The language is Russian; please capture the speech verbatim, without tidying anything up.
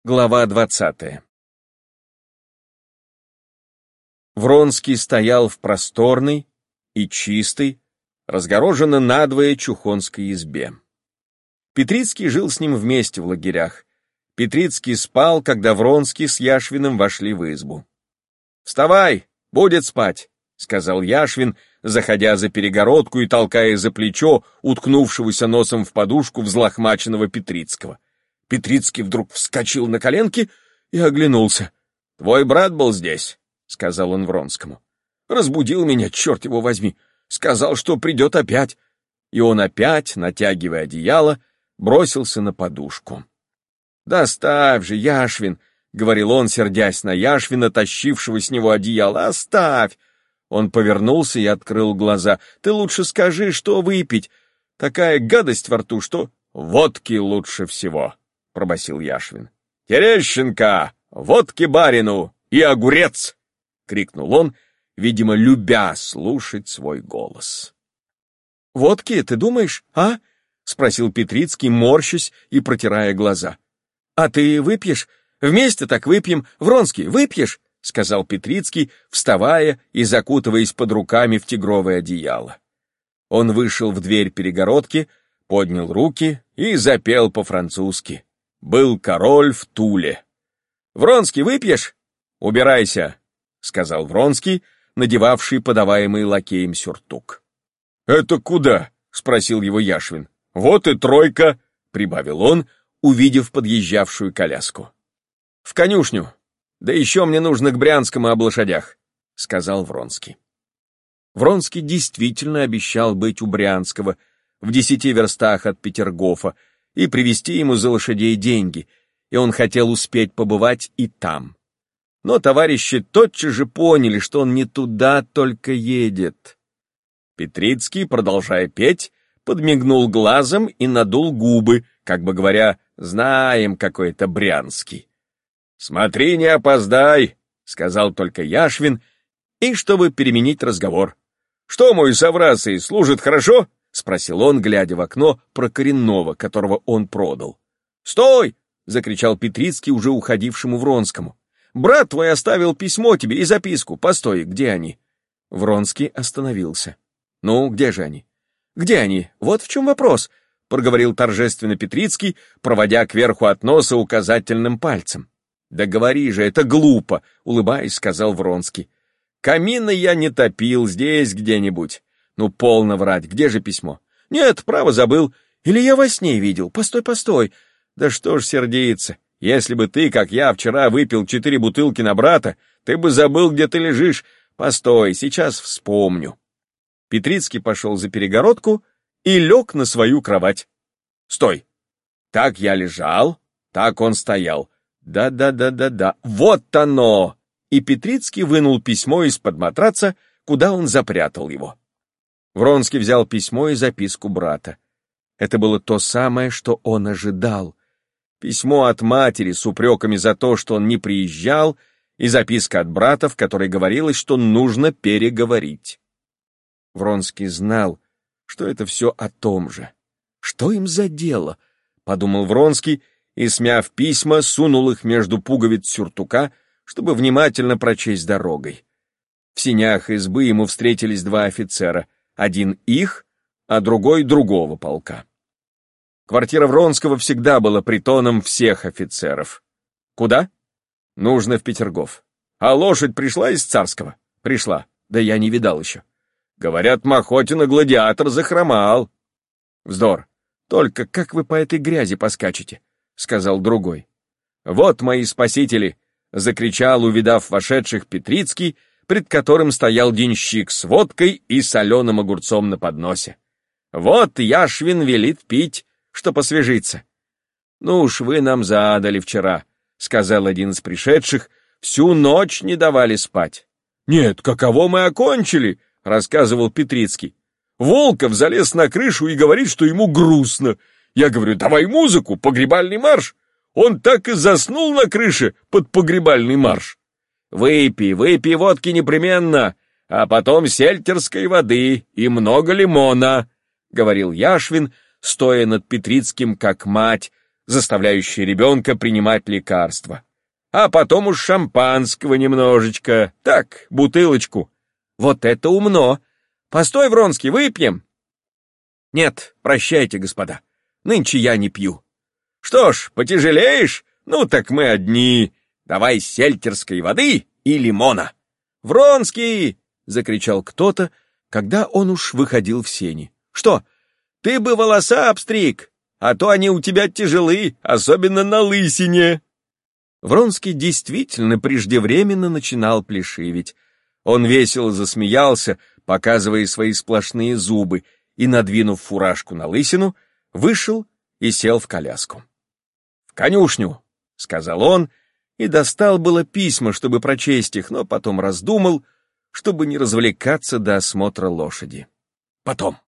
Глава двадцатая. Вронский стоял в просторной и чистой, разгороженной надвое чухонской избе. Петрицкий жил с ним вместе в лагерях. Петрицкий спал, когда Вронский с Яшвиным вошли в избу. «Вставай, будет спать», — сказал Яшвин, заходя за перегородку и толкая за плечо уткнувшегося носом в подушку взлохмаченного Петрицкого. Петрицкий вдруг вскочил на коленки и оглянулся. «Твой брат был здесь», — сказал он Вронскому. «Разбудил меня, черт его возьми. Сказал, что придет опять». И он опять, натягивая одеяло, бросился на подушку. «Да оставь же, Яшвин», — говорил он, сердясь на Яшвина, тащившего с него одеяло. «Оставь». Он повернулся и открыл глаза. «Ты лучше скажи, что выпить. Такая гадость во рту, что...» «Водки лучше всего», — пробасил Яшвин. «Терещенко! Водки барину! И огурец!» — крикнул он, видимо, любя слушать свой голос. «Водки, ты думаешь, а?» — спросил Петрицкий, морщась и протирая глаза. «А ты выпьешь? Вместе так выпьем. Вронский, выпьешь?» — сказал Петрицкий, вставая и закутываясь под руками в тигровое одеяло. Он вышел в дверь перегородки, поднял руки и запел по-французски. «Был король в Туле». «Вронский, выпьешь?» «Убирайся», — сказал Вронский, надевавший подаваемый лакеем сюртук. «Это куда?» — спросил его Яшвин. «Вот и тройка», — прибавил он, увидев подъезжавшую коляску. «В конюшню. Да еще мне нужно к Брянскому об лошадях», — сказал Вронский. Вронский действительно обещал быть у Брянского, в десяти верстах от Петергофа, и привезти ему за лошадей деньги, и он хотел успеть побывать и там. Но товарищи тотчас же поняли, что он не туда только едет. Петрицкий, продолжая петь, подмигнул глазом и надул губы, как бы говоря, «Знаем, какой это Брянский». «Смотри, не опоздай», — сказал только Яшвин, и чтобы переменить разговор. «Что, мой соврасый, служит хорошо?» — спросил он, глядя в окно про коренного, которого он продал. «Стой!» — закричал Петрицкий уже уходившему Вронскому. «Брат твой оставил письмо тебе и записку. Постой, где они?» Вронский остановился. «Ну, где же они?» «Где они? Вот в чем вопрос», — проговорил торжественно Петрицкий, проводя кверху от носа указательным пальцем. «Да говори же, это глупо», — улыбаясь, сказал Вронский. «Камина я не топил, здесь где-нибудь». «Ну, полно врать, где же письмо?» «Нет, право забыл. Или я во сне видел. Постой, постой. Да что ж сердиться. Если бы ты, как я, вчера выпил четыре бутылки на брата, ты бы забыл, где ты лежишь. Постой, сейчас вспомню». Петрицкий пошел за перегородку и лег на свою кровать. «Стой! Так я лежал, так он стоял. Да-да-да-да-да, вот оно!» И Петрицкий вынул письмо из-под матраца, куда он запрятал его. Вронский взял письмо и записку брата. Это было то самое, что он ожидал. Письмо от матери с упреками за то, что он не приезжал, и записка от брата, в которой говорилось, что нужно переговорить. Вронский знал, что это все о том же. «Что им за дело?» — подумал Вронский, и, смяв письма, сунул их между пуговиц сюртука, чтобы внимательно прочесть дорогой. В сенях избы ему встретились два офицера, один их, а другой другого полка. Квартира Вронского всегда была притоном всех офицеров. «Куда?» «Нужно в Петергоф». «А лошадь пришла из Царского?» «Пришла. Да я не видал еще». «Говорят, Махотина гладиатор захромал». «Вздор. Только как вы по этой грязи поскачете?» — сказал другой. «Вот мои спасители!» — закричал, увидав вошедших, Петрицкий, пред которым стоял денщик с водкой и соленым огурцом на подносе. «Вот Яшвин велит пить, что посвежится». «Ну уж вы нам задали вчера», — сказал один из пришедших, — «всю ночь не давали спать». «Нет, каково мы окончили», — рассказывал Петрицкий. «Волков залез на крышу и говорит, что ему грустно. Я говорю, давай музыку, погребальный марш». Он так и заснул на крыше под погребальный марш. «Выпей, выпей водки непременно, а потом сельтерской воды и много лимона», — говорил Яшвин, стоя над Петрицким как мать, заставляющие ребенка принимать лекарства. А потом уж шампанского немножечко, так, бутылочку. Вот это умно. Постой, Вронский, выпьем? Нет, прощайте, господа, нынче я не пью. Что ж, потяжелеешь? Ну так мы одни. Давай сельтерской воды и лимона. Вронский! — закричал кто-то, когда он уж выходил в сени. Что, ты бы волоса обстриг, а то они у тебя тяжелы, особенно на лысине. Вронский действительно преждевременно начинал плешивить. Он весело засмеялся, показывая свои сплошные зубы, и, надвинув фуражку на лысину, вышел и сел в коляску. — В конюшню, — сказал он, и достал было письма, чтобы прочесть их, но потом раздумал, чтобы не развлекаться до осмотра лошади. Потом.